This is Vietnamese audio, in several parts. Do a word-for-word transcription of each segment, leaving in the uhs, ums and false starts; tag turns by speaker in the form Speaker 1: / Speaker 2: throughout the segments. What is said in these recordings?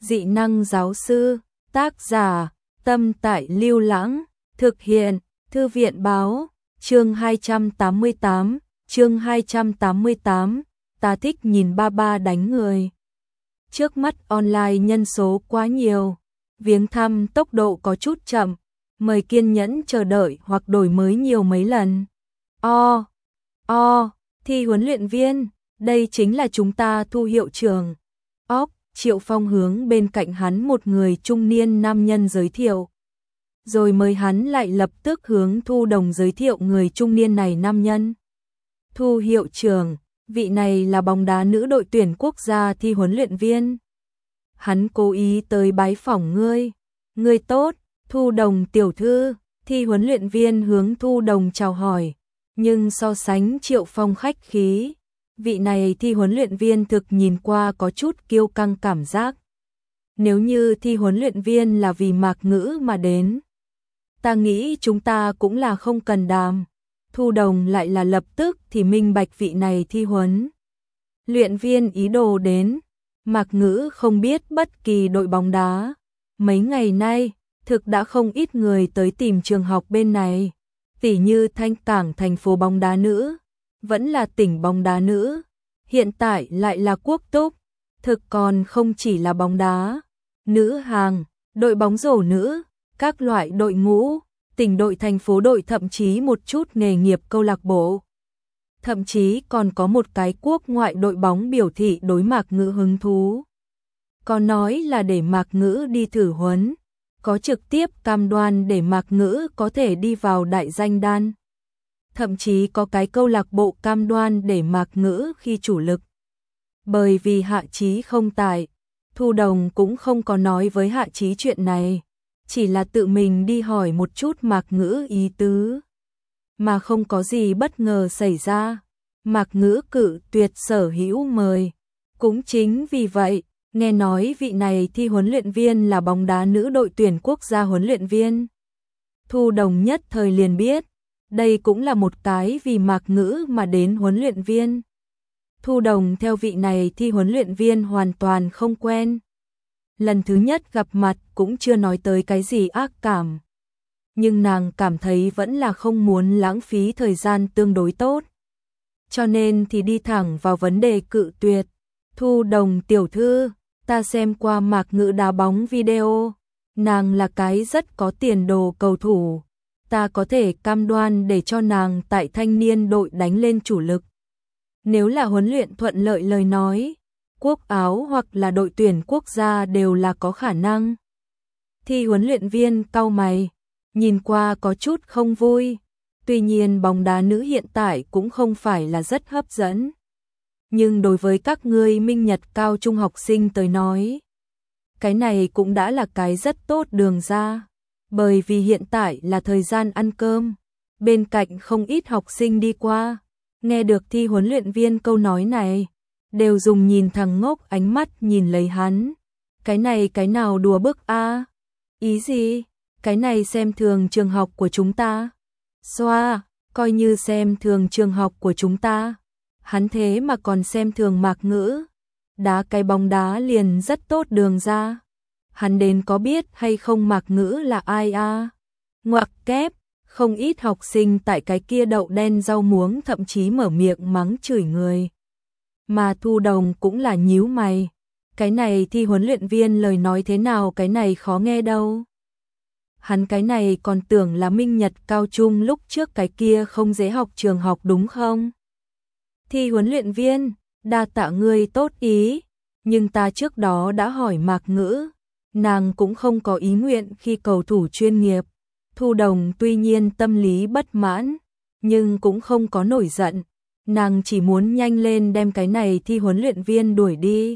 Speaker 1: Dị năng giáo sư, tác giả, Tâm Tại Lưu Lãng, thực hiện, Thư viện báo, chương hai trăm tám mươi tám, chương hai trăm tám mươi tám, ta thích nhìn ba ba đánh người. Trước mắt online nhân số quá nhiều, viếng thăm tốc độ có chút chậm, mời kiên nhẫn chờ đợi hoặc đổi mới nhiều mấy lần. O, o, thi huấn luyện viên, đây chính là chúng ta Thu hiệu trưởng. Óc, Triệu Phong hướng bên cạnh hắn một người trung niên nam nhân giới thiệu. Rồi mời hắn lại lập tức hướng Thu Đồng giới thiệu người trung niên này nam nhân. Thu hiệu trưởng, vị này là bóng đá nữ đội tuyển quốc gia thi huấn luyện viên. Hắn cố ý tới bái phỏng ngươi. Ngươi tốt, Thu Đồng tiểu thư, thi huấn luyện viên hướng Thu Đồng chào hỏi. Nhưng so sánh Triệu Phong khách khí, vị này thi huấn luyện viên thực nhìn qua có chút kiêu căng cảm giác. Nếu như thi huấn luyện viên là vì Mạc Ngữ mà đến, ta nghĩ chúng ta cũng là không cần đàm. Thu Đồng lại là lập tức thì minh bạch vị này thi huấn luyện viên ý đồ đến. Mạc Ngữ không biết bất kỳ đội bóng đá. Mấy ngày nay, thực đã không ít người tới tìm trường học bên này. Tỉ như Thanh Cảng thành phố bóng đá nữ, vẫn là tỉnh bóng đá nữ, hiện tại lại là Quốc Túc, thực còn không chỉ là bóng đá, nữ hàng, đội bóng rổ nữ, các loại đội ngũ, tỉnh đội thành phố đội thậm chí một chút nghề nghiệp câu lạc bộ. Thậm chí còn có một cái quốc ngoại đội bóng biểu thị đối Mạc Ngữ hứng thú. Còn nói là để Mạc Ngữ đi thử huấn, có trực tiếp cam đoan để Mạc Ngữ có thể đi vào đại danh đan. Thậm chí có cái câu lạc bộ cam đoan để Mạc Ngữ khi chủ lực. Bởi vì Hạ Chí không tại, Thu Đồng cũng không có nói với Hạ Chí chuyện này, chỉ là tự mình đi hỏi một chút Mạc Ngữ ý tứ. Mà không có gì bất ngờ xảy ra, Mạc Ngữ cự tuyệt sở hữu mời. Cũng chính vì vậy, nghe nói vị này thi huấn luyện viên là bóng đá nữ đội tuyển quốc gia huấn luyện viên. Thu Đồng nhất thời liền biết, đây cũng là một cái vì Mạc Ngữ mà đến huấn luyện viên. Thu Đồng theo vị này thi huấn luyện viên hoàn toàn không quen. Lần thứ nhất gặp mặt cũng chưa nói tới cái gì ác cảm. Nhưng nàng cảm thấy vẫn là không muốn lãng phí thời gian tương đối tốt. Cho nên thì đi thẳng vào vấn đề cự tuyệt. Thu Đồng tiểu thư, ta xem qua Mạc Ngữ đá bóng video. Nàng là cái rất có tiền đồ cầu thủ. Ta có thể cam đoan để cho nàng tại thanh niên đội đánh lên chủ lực. Nếu là huấn luyện thuận lợi lời nói, quốc áo hoặc là đội tuyển quốc gia đều là có khả năng. Thi huấn luyện viên cau mày, nhìn qua có chút không vui. Tuy nhiên bóng đá nữ hiện tại cũng không phải là rất hấp dẫn. Nhưng đối với các ngươi minh nhật cao trung học sinh tới nói, cái này cũng đã là cái rất tốt đường ra. Bởi vì hiện tại là thời gian ăn cơm, bên cạnh không ít học sinh đi qua, nghe được thi huấn luyện viên câu nói này, đều dùng nhìn thằng ngốc ánh mắt nhìn lấy hắn. Cái này cái nào đùa bức a? Ý gì? Cái này xem thường trường học của chúng ta. Xoa, coi như xem thường trường học của chúng ta. Hắn thế mà còn xem thường Mạc Ngữ. Đá cái bóng đá liền rất tốt đường ra. Hắn đến có biết hay không Mạc Ngữ là ai a? À? Ngoặc kép, không ít học sinh tại cái kia đậu đen rau muống thậm chí mở miệng mắng chửi người. Mà Thu Đồng cũng là nhíu mày. Cái này thi huấn luyện viên lời nói thế nào cái này khó nghe đâu. Hắn cái này còn tưởng là minh nhật cao trung lúc trước cái kia không dễ học trường học đúng không? Thi huấn luyện viên, đa tạ ngươi tốt ý, nhưng ta trước đó đã hỏi Mạc Ngữ, nàng cũng không có ý nguyện khi cầu thủ chuyên nghiệp. Thu Đồng tuy nhiên tâm lý bất mãn, nhưng cũng không có nổi giận, nàng chỉ muốn nhanh lên đem cái này thi huấn luyện viên đuổi đi.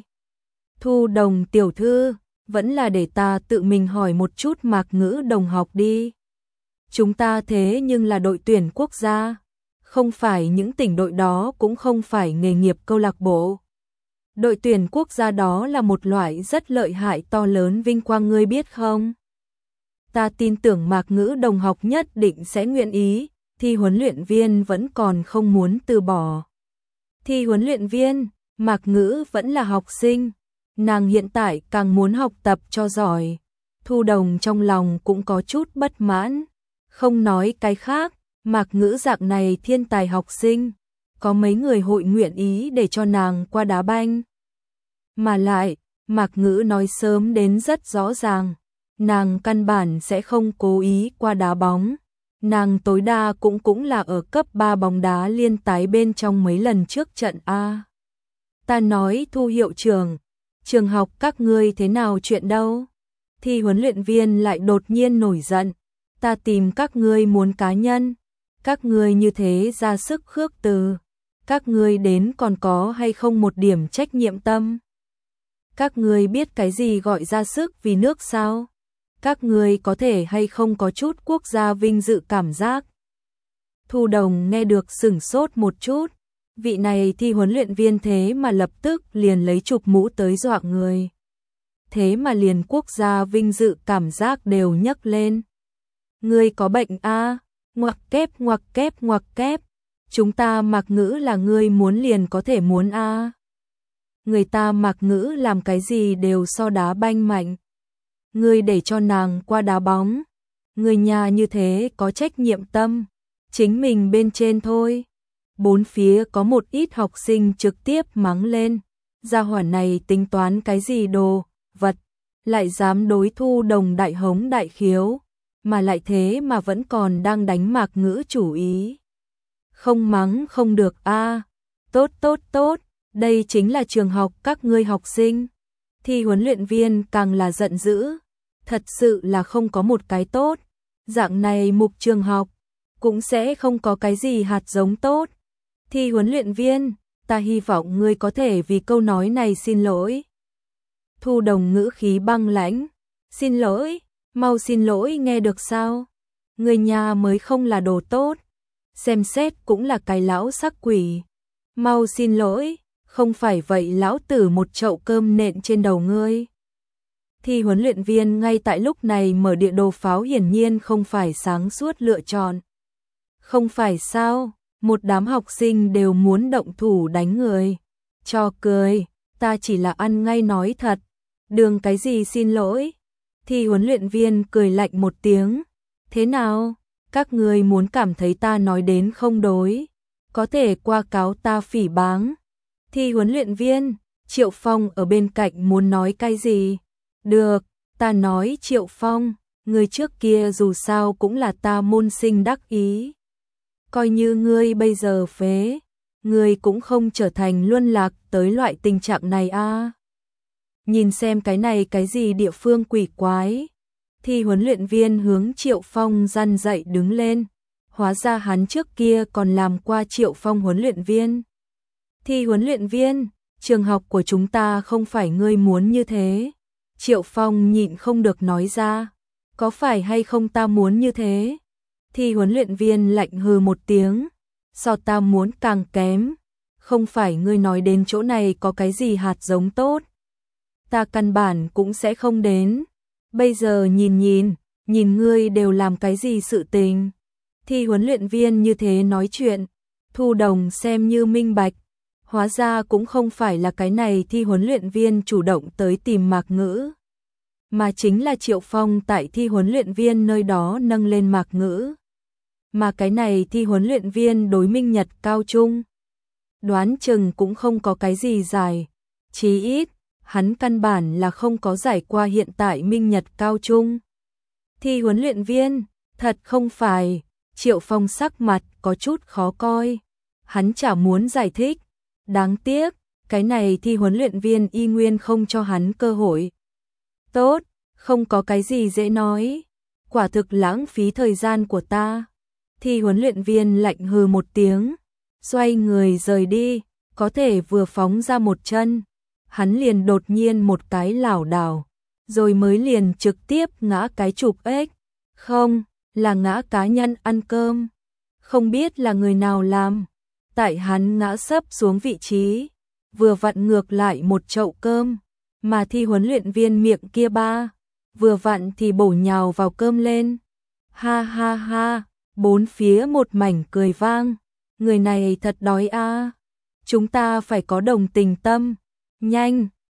Speaker 1: Thu Đồng tiểu thư, vẫn là để ta tự mình hỏi một chút Mạc Ngữ đồng học đi. Chúng ta thế nhưng là đội tuyển quốc gia, không phải những tỉnh đội đó cũng không phải nghề nghiệp câu lạc bộ. Đội tuyển quốc gia đó là một loại rất lợi hại to lớn vinh quang ngươi biết không? Ta tin tưởng Mạc Ngữ đồng học nhất định sẽ nguyện ý, thi huấn luyện viên vẫn còn không muốn từ bỏ. Thi huấn luyện viên, Mạc Ngữ vẫn là học sinh, Nàng hiện tại càng muốn học tập cho giỏi. Thu Đồng trong lòng cũng có chút bất mãn. Không nói cái khác, Mạc Ngữ dạng này thiên tài học sinh, có mấy người hội nguyện ý để cho nàng qua đá banh. Mà lại, Mạc Ngữ nói sớm đến rất rõ ràng, nàng căn bản sẽ không cố ý qua đá bóng. Nàng tối đa cũng cũng là ở cấp ba bóng đá liên tái bên trong mấy lần trước trận A. Ta nói Thu hiệu trưởng, trường học các ngươi thế nào chuyện đâu? Thì huấn luyện viên lại đột nhiên nổi giận, ta tìm các ngươi muốn cá nhân, các ngươi như thế ra sức khước từ, các ngươi đến còn có hay không một điểm trách nhiệm tâm? Các ngươi biết cái gì gọi ra sức vì nước sao? Các ngươi có thể hay không có chút quốc gia vinh dự cảm giác? Thu Đồng nghe được sửng sốt một chút, vị này thi huấn luyện viên thế mà lập tức liền lấy chụp mũ tới dọa người. Thế mà liền quốc gia vinh dự cảm giác đều nhấc lên. Ngươi có bệnh a? Ngoặc kép ngoặc kép ngoặc kép. Chúng ta Mạc Ngữ là ngươi muốn liền có thể muốn a. Người ta Mạc Ngữ làm cái gì đều so đá banh mạnh. Ngươi để cho nàng qua đá bóng. Người nhà như thế có trách nhiệm tâm. Chính mình bên trên thôi. Bốn phía có một ít học sinh trực tiếp mắng lên. Gia hỏa này tính toán cái gì đồ, vật. Lại dám đối Thu Đồng đại hống đại khiếu. Mà lại thế mà vẫn còn đang đánh Mạc Ngữ chủ ý. Không mắng không được a. Tốt tốt tốt, đây chính là trường học các ngươi học sinh. Thì huấn luyện viên càng là giận dữ. Thật sự là không có một cái tốt. Dạng này mục trường học cũng sẽ không có cái gì hạt giống tốt. Thì huấn luyện viên, ta hy vọng ngươi có thể vì câu nói này xin lỗi. Thu Đồng ngữ khí băng lãnh. Xin lỗi, mau xin lỗi nghe được sao? Người nhà mới không là đồ tốt. Xem xét cũng là cái lão sắc quỷ. Mau xin lỗi, không phải vậy lão tử một chậu cơm nện trên đầu ngươi. Thì huấn luyện viên ngay tại lúc này mở địa đồ pháo hiển nhiên không phải sáng suốt lựa chọn. Không phải sao, một đám học sinh đều muốn động thủ đánh người. Cho cười, ta chỉ là ăn ngay nói thật. Đường cái gì xin lỗi? Thì huấn luyện viên cười lạnh một tiếng. Thế nào? Các người muốn cảm thấy ta nói đến không đối, có thể qua cáo ta phỉ báng. Thì huấn luyện viên, Triệu Phong ở bên cạnh muốn nói cái gì? Được, ta nói Triệu Phong, người trước kia dù sao cũng là ta môn sinh đắc ý. Coi như ngươi bây giờ phế, ngươi cũng không trở thành luân lạc tới loại tình trạng này a. À. Nhìn xem cái này cái gì địa phương quỷ quái. Thì huấn luyện viên hướng Triệu Phong răn dậy đứng lên. Hóa ra hắn trước kia còn làm qua Triệu Phong huấn luyện viên. Thì huấn luyện viên, trường học của chúng ta không phải ngươi muốn như thế. Triệu Phong nhịn không được nói ra. Có phải hay không ta muốn như thế? Thì huấn luyện viên lạnh hừ một tiếng. So ta muốn càng kém. Không phải ngươi nói đến chỗ này có cái gì hạt giống tốt. Ta căn bản cũng sẽ không đến. Bây giờ nhìn nhìn, nhìn ngươi đều làm cái gì sự tình. Thì huấn luyện viên như thế nói chuyện, Thu Đồng xem như minh bạch. Hóa ra cũng không phải là cái này thi huấn luyện viên chủ động tới tìm Mạc Ngữ. Mà chính là Triệu Phong tại thi huấn luyện viên nơi đó nâng lên Mạc Ngữ. Mà cái này thi huấn luyện viên đối Minh Nhật cao trung. Đoán chừng cũng không có cái gì dài. Chí ít, hắn căn bản là không có giải qua hiện tại Minh Nhật cao trung. Thi huấn luyện viên, thật không phải. Triệu Phong sắc mặt có chút khó coi. Hắn chả muốn giải thích. Đáng tiếc, cái này thi huấn luyện viên y nguyên không cho hắn cơ hội. Tốt, không có cái gì dễ nói. Quả thực lãng phí thời gian của ta. Thi huấn luyện viên lạnh hừ một tiếng. Xoay người rời đi, có thể vừa phóng ra một chân. Hắn liền đột nhiên một cái lảo đảo. Rồi mới liền trực tiếp ngã cái chụp ếch. Không, là ngã cá nhân ăn cơm. Không biết là người nào làm. Tại hắn ngã sấp xuống vị trí. Vừa vặn ngược lại một chậu cơm. Mà thi huấn luyện viên miệng kia ba. Vừa vặn thì bổ nhào vào cơm lên. Ha ha ha. Bốn phía một mảnh cười vang. Người này thật đói a. Chúng ta phải có đồng tình tâm. Nhanh,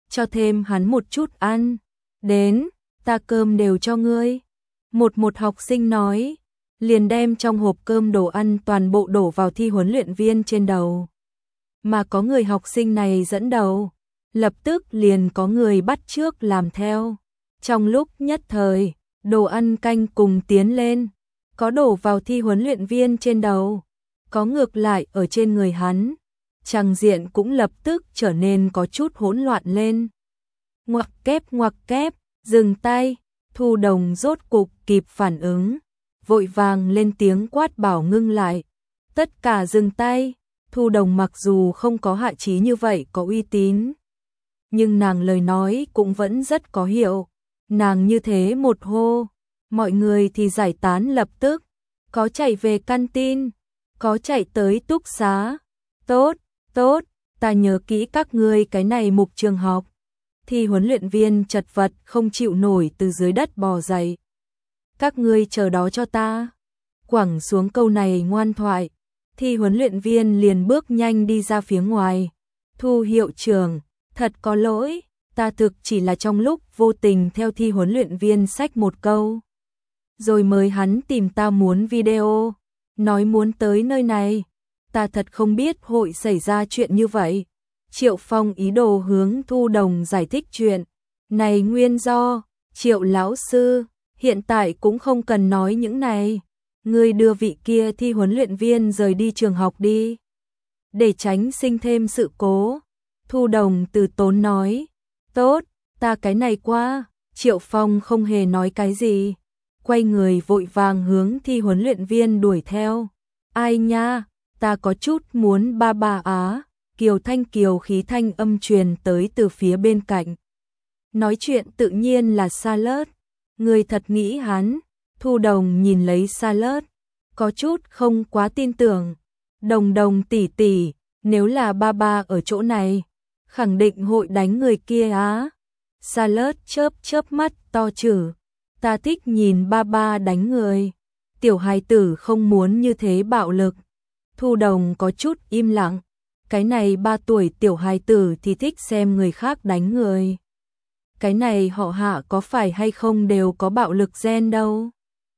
Speaker 1: cho thêm hắn một chút ăn. Đến, ta cơm đều cho ngươi. Một một học sinh nói, liền đem trong hộp cơm đồ ăn toàn bộ đổ vào thi huấn luyện viên trên đầu. Mà có người học sinh này dẫn đầu, lập tức liền có người bắt chước làm theo. Trong lúc nhất thời, đồ ăn canh cùng tiến lên, có đổ vào thi huấn luyện viên trên đầu, có ngược lại ở trên người hắn. Tràng diện cũng lập tức trở nên có chút hỗn loạn lên. Ngoặc kép ngoặc kép, dừng tay, Thu Đồng rốt cục kịp phản ứng, vội vàng lên tiếng quát bảo ngưng lại. Tất cả dừng tay. Thu Đồng mặc dù không có Hạ Chí như vậy có uy tín, nhưng nàng lời nói cũng vẫn rất có hiệu. Nàng như thế một hô, mọi người thì giải tán lập tức, có chạy về canteen, có chạy tới túc xá. Tốt, tốt, ta nhớ kỹ các ngươi cái này mục trường học. Thì huấn luyện viên chật vật không chịu nổi từ dưới đất bò dậy. Các ngươi chờ đó cho ta. Quẳng xuống câu này ngoan thoại, thì huấn luyện viên liền bước nhanh đi ra phía ngoài. Thu hiệu trưởng, thật có lỗi, ta thực chỉ là trong lúc vô tình theo thi huấn luyện viên xách một câu. Rồi mời hắn tìm ta muốn video, nói muốn tới nơi này. Ta thật không biết hội xảy ra chuyện như vậy. Triệu Phong ý đồ hướng Thu Đồng giải thích chuyện. Này nguyên do, Triệu lão sư, hiện tại cũng không cần nói những này. Ngươi đưa vị kia thi huấn luyện viên rời đi trường học đi, để tránh sinh thêm sự cố. Thu Đồng từ tốn nói. Tốt, ta cái này qua. Triệu Phong không hề nói cái gì, quay người vội vàng hướng thi huấn luyện viên đuổi theo. Ai nha, ta có chút muốn ba ba á. Kiều Thanh Kiều khí thanh âm truyền tới từ phía bên cạnh. Nói chuyện tự nhiên là Salad. Người thật nghĩ hắn. Thu Đồng nhìn lấy Salad, có chút không quá tin tưởng. Đồng Đồng tỷ tỷ, nếu là ba ba ở chỗ này, khẳng định hội đánh người kia á. Salad chớp chớp mắt to chử. Ta thích nhìn ba ba đánh người. Tiểu hài tử không muốn như thế bạo lực. Thu Đồng có chút im lặng. Cái này ba tuổi tiểu hài tử thì thích xem người khác đánh người. Cái này họ Hạ có phải hay không đều có bạo lực gen đâu.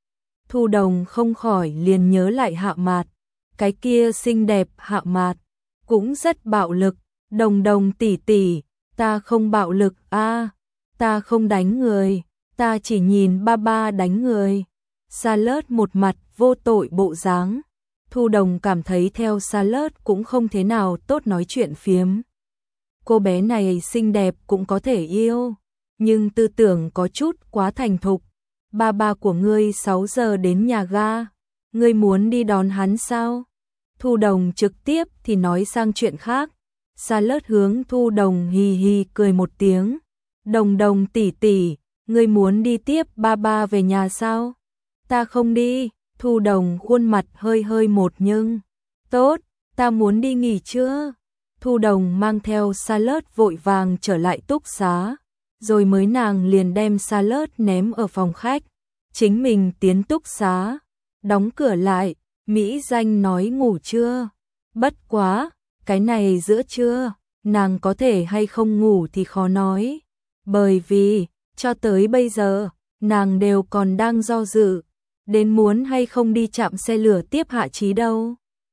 Speaker 1: Thu Đồng không khỏi liền nhớ lại Hạ Mạt. Cái kia xinh đẹp Hạ Mạt cũng rất bạo lực. Đồng Đồng tỷ tỷ, ta không bạo lực a, ta không đánh người, ta chỉ nhìn ba ba đánh người. Salad một mặt vô tội bộ dáng. Thu Đồng cảm thấy theo Salad cũng không thế nào tốt nói chuyện phiếm. Cô bé này xinh đẹp cũng có thể yêu, nhưng tư tưởng có chút quá thành thục. Ba ba của ngươi sáu giờ đến nhà ga, ngươi muốn đi đón hắn sao? Thu Đồng trực tiếp thì nói sang chuyện khác. Salad hướng Thu Đồng hì hì cười một tiếng. Đồng Đồng tỷ tỷ, ngươi muốn đi tiếp ba ba về nhà sao? Ta không đi. Thu Đồng khuôn mặt hơi hơi một nhưng. Tốt, ta muốn đi nghỉ trưa. Thu Đồng mang theo Salad vội vàng trở lại túc xá. Rồi mới nàng liền đem Salad ném ở phòng khách. Chính mình tiến túc xá. Đóng cửa lại, Mỹ Danh nói ngủ chưa? Bất quá, cái này giữa trưa, nàng có thể hay không ngủ thì khó nói. Bởi vì, cho tới bây giờ, nàng đều còn đang do dự. Đến muốn hay không đi chạm xe lửa tiếp Hạ Chí đâu.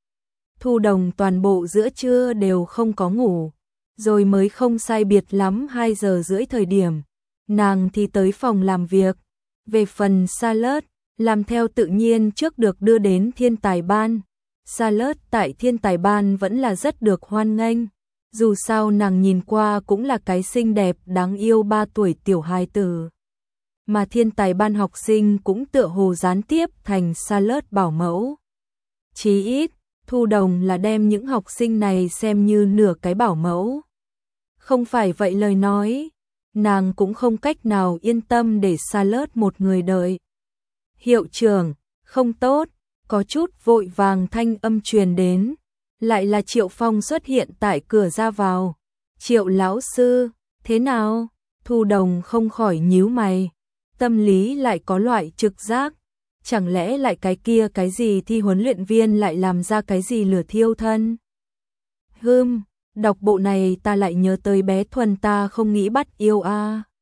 Speaker 1: Thu Đồng toàn bộ giữa trưa đều không có ngủ. Rồi mới không sai biệt lắm hai giờ rưỡi thời điểm. Nàng thì tới phòng làm việc. Về phần Salad, làm theo tự nhiên trước được đưa đến thiên tài ban. Salad tại thiên tài ban vẫn là rất được hoan nghênh. Dù sao nàng nhìn qua cũng là cái xinh đẹp đáng yêu ba tuổi tiểu hài tử. Mà thiên tài ban học sinh cũng tựa hồ gián tiếp thành Salad bảo mẫu. Chí ít, Thu Đồng là đem những học sinh này xem như nửa cái bảo mẫu. Không phải vậy lời nói, nàng cũng không cách nào yên tâm để Salad một người đợi. Hiệu trưởng, không tốt, có chút vội vàng thanh âm truyền đến. Lại là Triệu Phong xuất hiện tại cửa ra vào. Triệu lão sư, thế nào? Thu Đồng không khỏi nhíu mày. Tâm lý lại có loại trực giác. Chẳng lẽ lại cái kia cái gì thi huấn luyện viên lại làm ra cái gì lửa thiêu thân? Hừm, Đọc bộ này ta lại nhớ tới bé Thuần ta không nghĩ bắt yêu a.